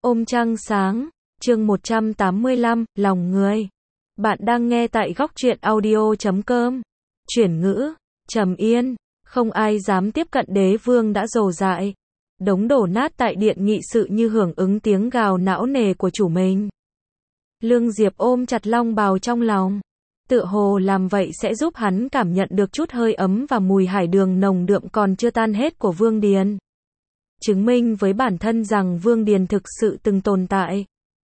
Ôm trăng sáng, chương 185, lòng người. Bạn đang nghe tại góc truyện audio.com. Chuyển ngữ, trầm yên, không ai dám tiếp cận đế vương đã rồ dại. Đống đổ nát tại điện nghị sự như hưởng ứng tiếng gào não nề của chủ mình. Lương Diệp ôm chặt long bào trong lòng. Tựa hồ làm vậy sẽ giúp hắn cảm nhận được chút hơi ấm và mùi hải đường nồng đượm còn chưa tan hết của Vương Điền. Chứng minh với bản thân rằng Vương Điền thực sự từng tồn tại.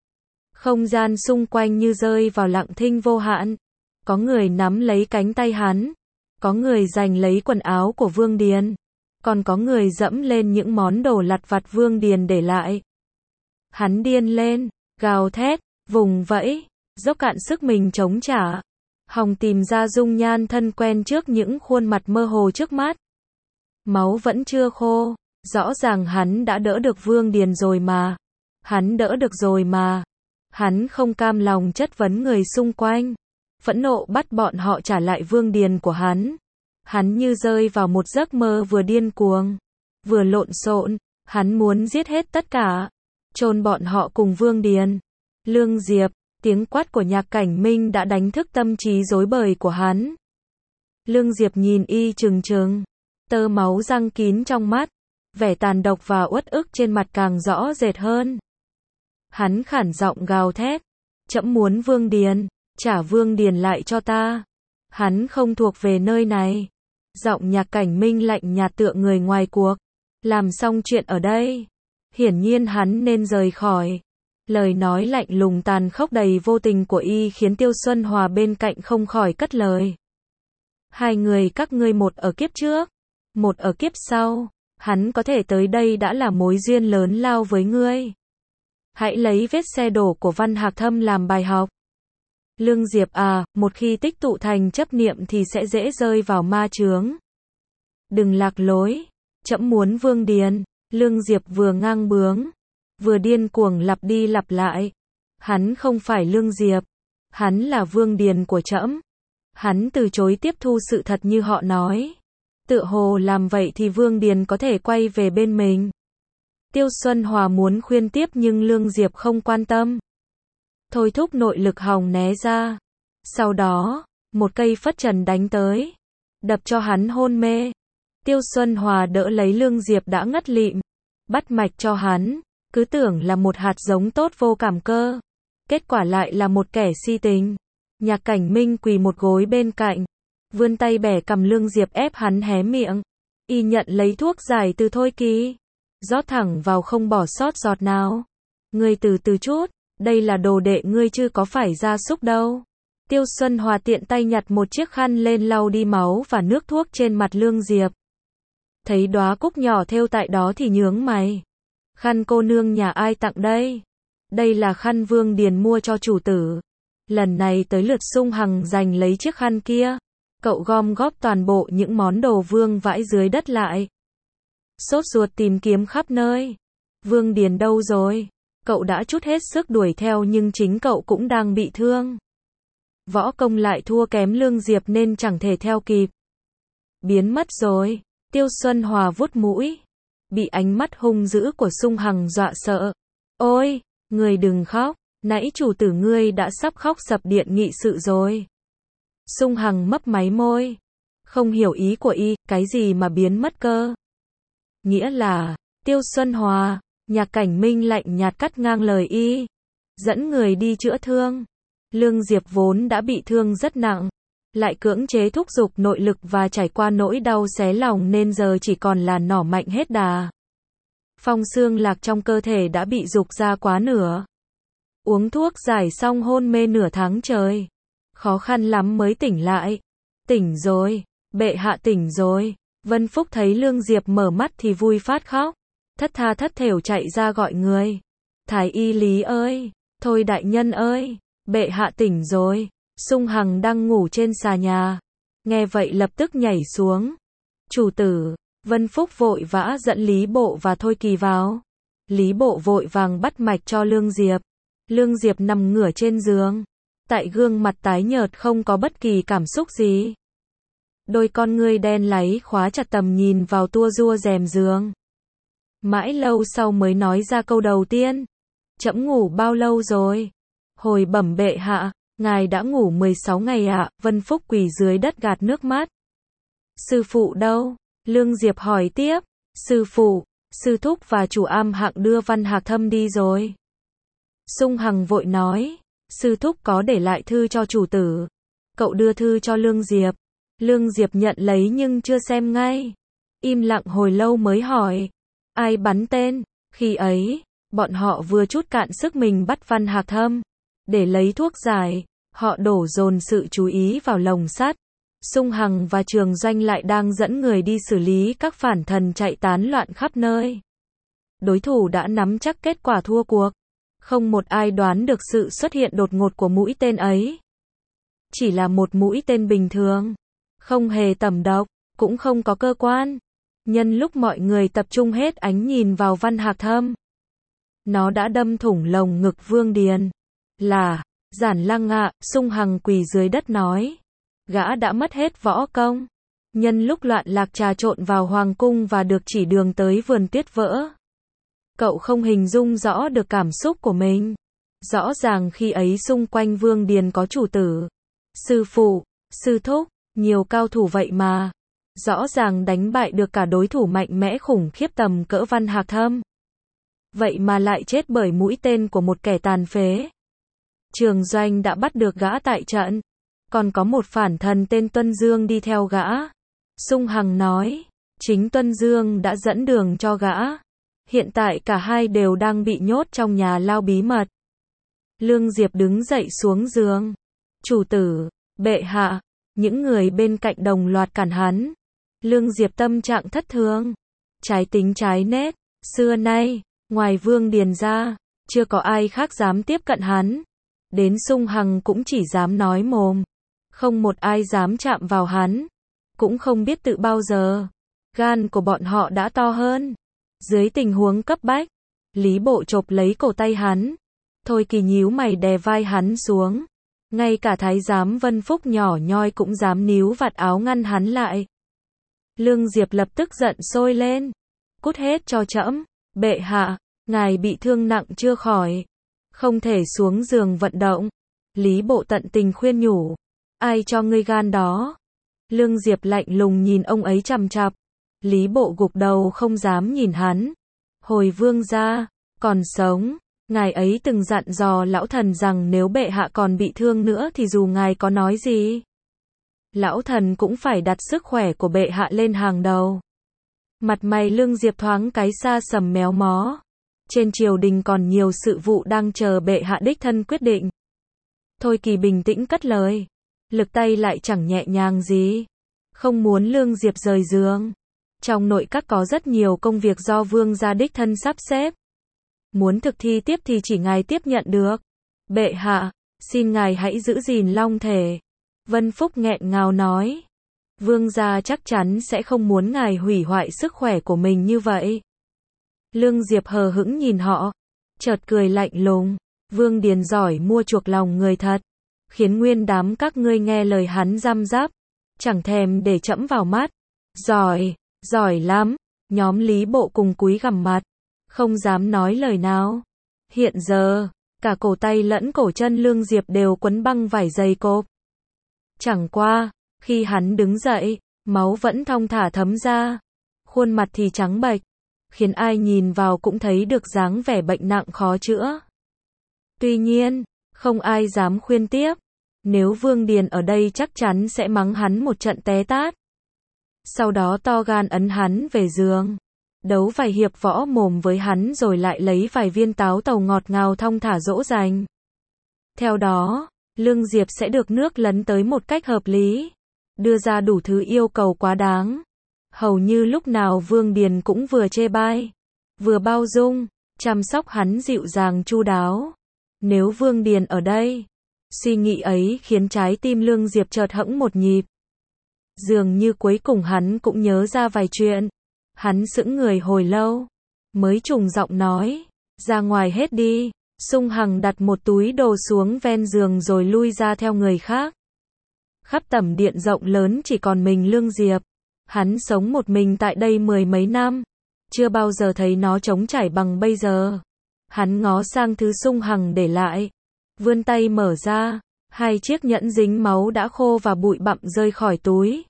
Không gian xung quanh như rơi vào lặng thinh vô hạn. Có người nắm lấy cánh tay hắn. Có người giành lấy quần áo của Vương Điền. Còn có người dẫm lên những món đồ lặt vặt Vương Điền để lại. Hắn điên lên, gào thét, vùng vẫy, dốc cạn sức mình chống trả. Hòng tìm ra dung nhan thân quen trước những khuôn mặt mơ hồ trước mắt. Máu vẫn chưa khô. Rõ ràng hắn đã đỡ được Vương Điền rồi mà. Hắn đỡ được rồi mà. Hắn không cam lòng chất vấn người xung quanh. Phẫn nộ bắt bọn họ trả lại Vương Điền của hắn. Hắn như rơi vào một giấc mơ vừa điên cuồng, vừa lộn xộn. Hắn muốn giết hết tất cả. Chôn bọn họ cùng Vương Điền. Lương Diệp, tiếng quát của Nhạc Cảnh Minh đã đánh thức tâm trí rối bời của hắn. Lương Diệp nhìn y chừng chừng. Tơ máu răng kín trong mắt. Vẻ tàn độc và uất ức trên mặt càng rõ rệt hơn. Hắn khản giọng gào thét. Trẫm muốn Vương Điền, trả Vương Điền lại cho ta. Hắn không thuộc về nơi này. Giọng Nhạc Cảnh Minh lạnh nhạt tựa người ngoài cuộc. Làm xong chuyện ở đây. Hiển nhiên hắn nên rời khỏi. Lời nói lạnh lùng tàn khốc đầy vô tình của y khiến Tiêu Xuân Hòa bên cạnh không khỏi cất lời. Hai người các ngươi một ở kiếp trước, một ở kiếp sau. Hắn có thể tới đây đã là mối duyên lớn lao với ngươi. Hãy lấy vết xe đổ của Văn Hạc Thâm làm bài học. Lương Diệp à, một khi tích tụ thành chấp niệm thì sẽ dễ rơi vào ma chướng. Đừng lạc lối. Trẫm muốn Vương Điền. Lương Diệp vừa ngang bướng, vừa điên cuồng lặp đi lặp lại. Hắn không phải Lương Diệp. Hắn là Vương Điền của trẫm. Hắn từ chối tiếp thu sự thật như họ nói. Tựa hồ làm vậy thì Vương Điền có thể quay về bên mình. Tiêu Xuân Hòa muốn khuyên tiếp nhưng Lương Diệp không quan tâm. Thôi thúc nội lực hòng né ra. Sau đó, một cây phất trần đánh tới. Đập cho hắn hôn mê. Tiêu Xuân Hòa đỡ lấy Lương Diệp đã ngất lịm. Bắt mạch cho hắn. Cứ tưởng là một hạt giống tốt vô cảm cơ. Kết quả lại là một kẻ si tình. Nhạc Cảnh Minh quỳ một gối bên cạnh. Vươn tay bẻ cầm Lương Diệp ép hắn hé miệng. Y nhận lấy thuốc giải từ Thôi Kỳ. Rót thẳng vào không bỏ sót giọt nào. Ngươi từ từ chút. Đây là đồ đệ ngươi chứ có phải gia súc đâu. Tiêu Xuân Hòa tiện tay nhặt một chiếc khăn lên lau đi máu và nước thuốc trên mặt Lương Diệp. Thấy đóa cúc nhỏ thêu tại đó thì nhướng mày. Khăn cô nương nhà ai tặng đây? Đây là khăn Vương Điền mua cho chủ tử. Lần này tới lượt Sung Hằng giành lấy chiếc khăn kia. Cậu gom góp toàn bộ những món đồ Vương vãi dưới đất lại. Sốt ruột tìm kiếm khắp nơi. Vương Điền đâu rồi? Cậu đã trút hết sức đuổi theo nhưng chính cậu cũng đang bị thương. Võ công lại thua kém Lương Diệp nên chẳng thể theo kịp. Biến mất rồi. Tiêu Xuân Hòa vuốt mũi. Bị ánh mắt hung dữ của Sung Hằng dọa sợ. Ôi, người đừng khóc. Nãy chủ tử ngươi đã sắp khóc sập điện nghị sự rồi. Sung Hằng mấp máy môi. Không hiểu ý của y, cái gì mà biến mất cơ? Nghĩa là, Tiêu Xuân Hòa, Nhạc Cảnh Minh lạnh nhạt cắt ngang lời y. Dẫn người đi chữa thương. Lương Diệp vốn đã bị thương rất nặng. Lại cưỡng chế thúc giục nội lực và trải qua nỗi đau xé lòng nên giờ chỉ còn là nỏ mạnh hết đà. Phong xương lạc trong cơ thể đã bị dục ra quá nửa. Uống thuốc giải xong hôn mê nửa tháng trời. Khó khăn lắm mới tỉnh lại. Tỉnh rồi, bệ hạ tỉnh rồi. Vân Phúc thấy Lương Diệp mở mắt thì vui phát khóc. Thất tha thất thểu chạy ra gọi người. Thái y Lý ơi, thôi đại nhân ơi, bệ hạ tỉnh rồi. Sung Hằng đang ngủ trên xà nhà. Nghe vậy lập tức nhảy xuống. Chủ tử, Vân Phúc vội vã dẫn Lý Bộ và Thôi Kỳ vào. Lý Bộ vội vàng bắt mạch cho Lương Diệp. Lương Diệp nằm ngửa trên giường. Tại gương mặt tái nhợt không có bất kỳ cảm xúc gì. Đôi con ngươi đen láy khóa chặt tầm nhìn vào tua rua rèm giường. Mãi lâu sau mới nói ra câu đầu tiên. Trẫm ngủ bao lâu rồi? Hồi bẩm bệ hạ, ngài đã ngủ 16 ngày ạ. Vân Phúc quỳ dưới đất gạt nước mắt. Sư phụ đâu? Lương Diệp hỏi tiếp. Sư phụ, sư thúc và chủ am hạng đưa Văn Hạc Thâm đi rồi. Sung Hằng vội nói. Sư thúc có để lại thư cho chủ tử. Cậu đưa thư cho Lương Diệp. Lương Diệp nhận lấy nhưng chưa xem ngay. Im lặng hồi lâu mới hỏi. Ai bắn tên? Khi ấy, bọn họ vừa trút cạn sức mình bắt Văn Hạc Thâm. Để lấy thuốc giải, họ đổ dồn sự chú ý vào lồng sắt. Sung Hằng và Trường Doanh lại đang dẫn người đi xử lý các phản thần chạy tán loạn khắp nơi. Đối thủ đã nắm chắc kết quả thua cuộc. Không một ai đoán được sự xuất hiện đột ngột của mũi tên ấy. Chỉ là một mũi tên bình thường. Không hề tẩm độc, cũng không có cơ quan. Nhân lúc mọi người tập trung hết ánh nhìn vào Văn Hạc Thâm, nó đã đâm thủng lồng ngực Vương Điền. Là, Giản Lăng ạ. Sung Hằng quỳ dưới đất nói. Gã đã mất hết võ công. Nhân lúc loạn lạc trà trộn vào hoàng cung và được chỉ đường tới vườn tuyết vỡ. Cậu không hình dung rõ được cảm xúc của mình. Rõ ràng khi ấy xung quanh Vương Điền có chủ tử, sư phụ, sư thúc, nhiều cao thủ vậy mà. Rõ ràng đánh bại được cả đối thủ mạnh mẽ khủng khiếp tầm cỡ Văn Hạc Thâm. Vậy mà lại chết bởi mũi tên của một kẻ tàn phế. Trường Doanh đã bắt được gã tại trận. Còn có một phản thần tên Tuân Dương đi theo gã. Sung Hằng nói. Chính Tuân Dương đã dẫn đường cho gã. Hiện tại cả hai đều đang bị nhốt trong nhà lao bí mật. Lương Diệp đứng dậy xuống giường. Chủ tử, bệ hạ. Những người bên cạnh đồng loạt cản hắn. Lương Diệp tâm trạng thất thường. Trái tính trái nết. Xưa nay, ngoài Vương Điền ra, chưa có ai khác dám tiếp cận hắn. Đến Sung Hằng cũng chỉ dám nói mồm. Không một ai dám chạm vào hắn. Cũng không biết tự bao giờ gan của bọn họ đã to hơn. Dưới tình huống cấp bách, Lý Bộ chộp lấy cổ tay hắn. Thôi Kỳ nhíu mày đè vai hắn xuống. Ngay cả thái giám Vân Phúc nhỏ nhoi cũng dám níu vạt áo ngăn hắn lại. Lương Diệp lập tức giận sôi lên. Cút hết cho trẫm. Bệ hạ, ngài bị thương nặng chưa khỏi. Không thể xuống giường vận động. Lý Bộ tận tình khuyên nhủ. Ai cho ngươi gan đó? Lương Diệp lạnh lùng nhìn ông ấy chằm chằm. Lý Bộ gục đầu không dám nhìn hắn. Hồi vương gia còn sống, ngài ấy từng dặn dò lão thần rằng nếu bệ hạ còn bị thương nữa thì dù ngài có nói gì, lão thần cũng phải đặt sức khỏe của bệ hạ lên hàng đầu. Mặt mày Lương Diệp thoáng cái xa sầm méo mó. Trên triều đình còn nhiều sự vụ đang chờ bệ hạ đích thân quyết định. Thôi Kỳ bình tĩnh cất lời. Lực tay lại chẳng nhẹ nhàng gì. Không muốn Lương Diệp rời giường. Trong nội các có rất nhiều công việc do vương gia đích thân sắp xếp. Muốn thực thi tiếp thì chỉ ngài tiếp nhận được. Bệ hạ, xin ngài hãy giữ gìn long thể. Vân Phúc nghẹn ngào nói. Vương gia chắc chắn sẽ không muốn ngài hủy hoại sức khỏe của mình như vậy. Lương Diệp hờ hững nhìn họ. Chợt cười lạnh lùng. Vương Điền giỏi mua chuộc lòng người thật. Khiến nguyên đám các ngươi nghe lời hắn răm rắp. Chẳng thèm để trẫm vào mắt. Giỏi, giỏi lắm. Nhóm Lý Bộ cùng cúi gằm mặt. Không dám nói lời nào. Hiện giờ, cả cổ tay lẫn cổ chân Lương Diệp đều quấn băng vải dày cộp. Chẳng qua, khi hắn đứng dậy, máu vẫn thong thả thấm ra. Khuôn mặt thì trắng bệch, khiến ai nhìn vào cũng thấy được dáng vẻ bệnh nặng khó chữa. Tuy nhiên, không ai dám khuyên tiếp. Nếu Vương Điền ở đây chắc chắn sẽ mắng hắn một trận té tát. Sau đó to gan ấn hắn về giường. Đấu vài hiệp võ mồm với hắn rồi lại lấy vài viên táo tàu ngọt ngào thong thả dỗ dành. Theo đó, Lương Diệp sẽ được nước lấn tới một cách hợp lý. Đưa ra đủ thứ yêu cầu quá đáng. Hầu như lúc nào Vương Điền cũng vừa chê bai, vừa bao dung, chăm sóc hắn dịu dàng chu đáo. Nếu Vương Điền ở đây, suy nghĩ ấy khiến trái tim Lương Diệp chợt hẫng một nhịp. Dường như cuối cùng hắn cũng nhớ ra vài chuyện. Hắn sững người hồi lâu, mới trùng giọng nói, ra ngoài hết đi. Sung Hằng đặt một túi đồ xuống ven giường rồi lui ra theo người khác. Khắp tẩm điện rộng lớn chỉ còn mình Lương Diệp. Hắn sống một mình tại đây 10 mấy năm, chưa bao giờ thấy nó trống trải bằng bây giờ. Hắn ngó sang thứ Sung Hằng để lại, vươn tay mở ra, 2 chiếc nhẫn dính máu đã khô và bụi bặm rơi khỏi túi.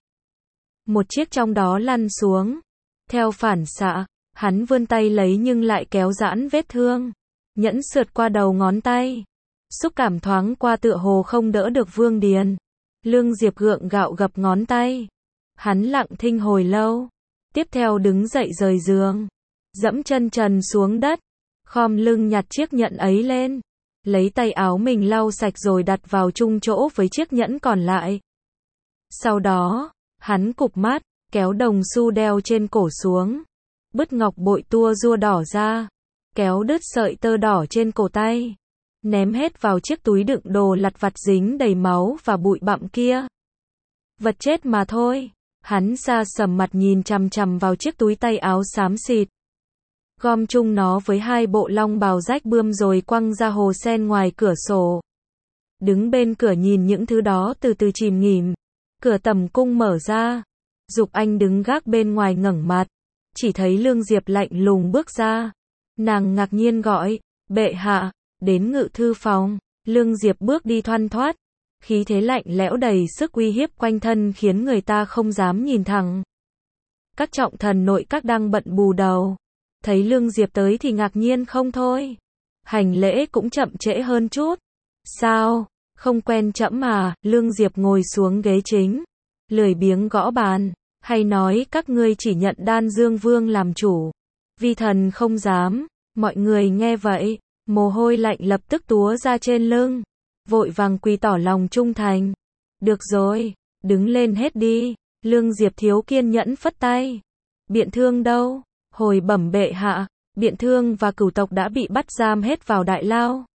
Một chiếc trong đó lăn xuống. Theo phản xạ, hắn vươn tay lấy nhưng lại kéo giãn vết thương. Nhẫn sượt qua đầu ngón tay. Xúc cảm thoáng qua tựa hồ không đỡ được Vương Điền. Lương Diệp gượng gạo gập ngón tay. Hắn lặng thinh hồi lâu. Tiếp theo đứng dậy rời giường. Dẫm chân trần xuống đất. Khom lưng nhặt chiếc nhẫn ấy lên. Lấy tay áo mình lau sạch rồi đặt vào chung chỗ với chiếc nhẫn còn lại. Sau đó, hắn cụp mắt, kéo đồng xu đeo trên cổ xuống. Bứt ngọc bội tua rua đỏ ra. Kéo đứt sợi tơ đỏ trên cổ tay. Ném hết vào chiếc túi đựng đồ lặt vặt dính đầy máu và bụi bặm kia. Vật chết mà thôi. Hắn sa sầm mặt nhìn chằm chằm vào chiếc túi tay áo xám xịt. Gom chung nó với 2 bộ long bào rách bươm rồi quăng ra hồ sen ngoài cửa sổ. Đứng bên cửa nhìn những thứ đó từ từ chìm nghỉm. Cửa tầm cung mở ra. Dục Anh đứng gác bên ngoài ngẩng mặt. Chỉ thấy Lương Diệp lạnh lùng bước ra. Nàng ngạc nhiên gọi, bệ hạ, đến ngự thư phòng. Lương Diệp bước đi thoăn thoắt. Khí thế lạnh lẽo đầy sức uy hiếp quanh thân khiến người ta không dám nhìn thẳng. Các trọng thần nội các đang bận bù đầu. Thấy Lương Diệp tới thì ngạc nhiên không thôi. Hành lễ cũng chậm trễ hơn chút. Sao, không quen trẫm à? Lương Diệp ngồi xuống ghế chính. Lười biếng gõ bàn. Hay nói các ngươi chỉ nhận Đan Dương Vương làm chủ. Vi thần không dám. Mọi người nghe vậy. Mồ hôi lạnh lập tức túa ra trên lưng. Vội vàng quỳ tỏ lòng trung thành. Được rồi, đứng lên hết đi. Lương Diệp thiếu kiên nhẫn phất tay. Biện Thương đâu? Hồi bẩm bệ hạ, Biện Thương và Cửu tộc đã bị bắt giam hết vào đại lao.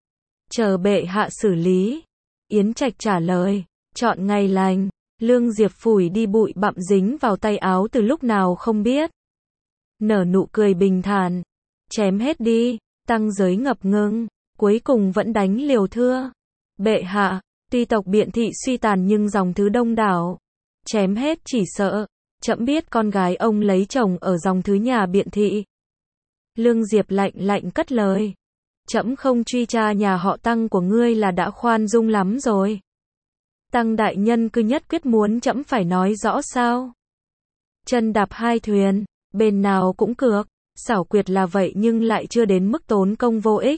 Chờ bệ hạ xử lý. Yến Trạch trả lời. Chọn ngày lành. Lương Diệp phủi đi bụi bặm dính vào tay áo từ lúc nào không biết. Nở nụ cười bình thản. Chém hết đi. Tăng giới ngập ngừng. Cuối cùng vẫn đánh liều thưa. Bệ hạ, tuy tộc Biện thị suy tàn nhưng dòng thứ đông đảo. Chém hết chỉ sợ. Trẫm biết con gái ông lấy chồng ở dòng thứ nhà Biện thị. Lương Diệp lạnh lạnh cất lời. Trẫm không truy tra nhà họ Tăng của ngươi là đã khoan dung lắm rồi. Tăng đại nhân cứ nhất quyết muốn trẫm phải nói rõ sao? Chân đạp 2 thuyền, bên nào cũng cược. Xảo quyệt là vậy nhưng lại chưa đến mức tốn công vô ích.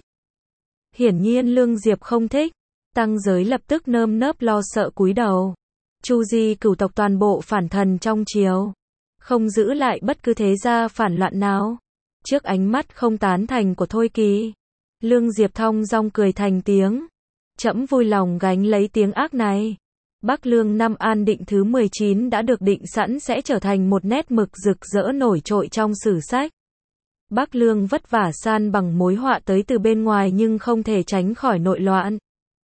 Hiển nhiên Lương Diệp không thích. Tăng giới lập tức nơm nớp lo sợ cúi đầu. Chu di Cửu tộc toàn bộ phản thần trong triều. Không giữ lại bất cứ thế gia phản loạn nào. Trước ánh mắt không tán thành của Thôi Kỳ. Lương Diệp thong dong cười thành tiếng. Trẫm vui lòng gánh lấy tiếng ác này. Bắc Lương năm An Định thứ 19 đã được định sẵn sẽ trở thành một nét mực rực rỡ nổi trội trong sử sách. Bắc Lương vất vả san bằng mối họa tới từ bên ngoài nhưng không thể tránh khỏi nội loạn.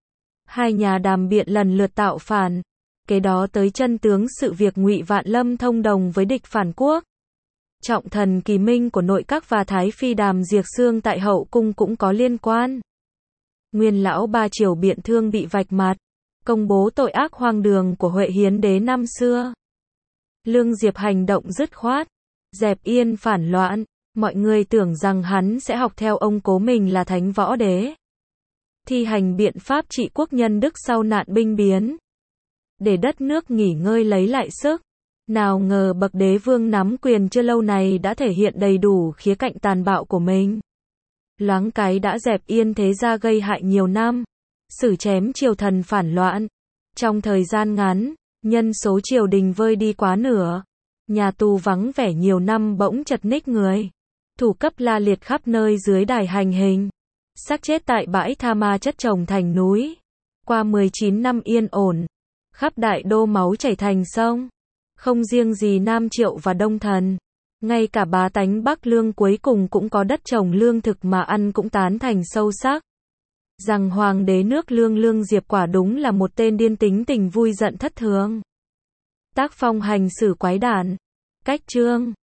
2 nhà Đàm Biện lần lượt tạo phản. Kế đó tới chân tướng sự việc Ngụy Vạn Lâm thông đồng với địch phản quốc. Trọng thần Kỳ Minh của nội các và Thái Phi Đàm Diệc Xương tại hậu cung cũng có liên quan. Nguyên lão Ba Triều Biện Thương bị vạch mặt. Công bố tội ác hoang đường của Huệ Hiến đế năm xưa. Lương Diệp hành động dứt khoát. Dẹp yên phản loạn. Mọi người tưởng rằng hắn sẽ học theo ông cố mình là Thánh Võ Đế. Thi hành biện pháp trị quốc nhân đức sau nạn binh biến. Để đất nước nghỉ ngơi lấy lại sức. Nào ngờ bậc đế vương nắm quyền chưa lâu này đã thể hiện đầy đủ khía cạnh tàn bạo của mình. Loáng cái đã dẹp yên thế gia gây hại nhiều năm. Xử chém triều thần phản loạn. Trong thời gian ngắn, nhân số triều đình vơi đi quá nửa. Nhà tù vắng vẻ nhiều năm bỗng chật ních người. Thủ cấp la liệt khắp nơi dưới đài hành hình. Xác chết tại bãi tha ma chất chồng thành núi. Qua 19 năm yên ổn. Khắp đại đô máu chảy thành sông. Không riêng gì Nam Triệu và Đông Thần. Ngay cả bá tánh Bắc Lương cuối cùng cũng có đất trồng lương thực mà ăn cũng tán thành sâu sắc. Rằng hoàng đế nước Lương Lương Diệp quả đúng là một tên điên tính tình vui giận thất thường. Tác phong hành xử quái đản. Cách chương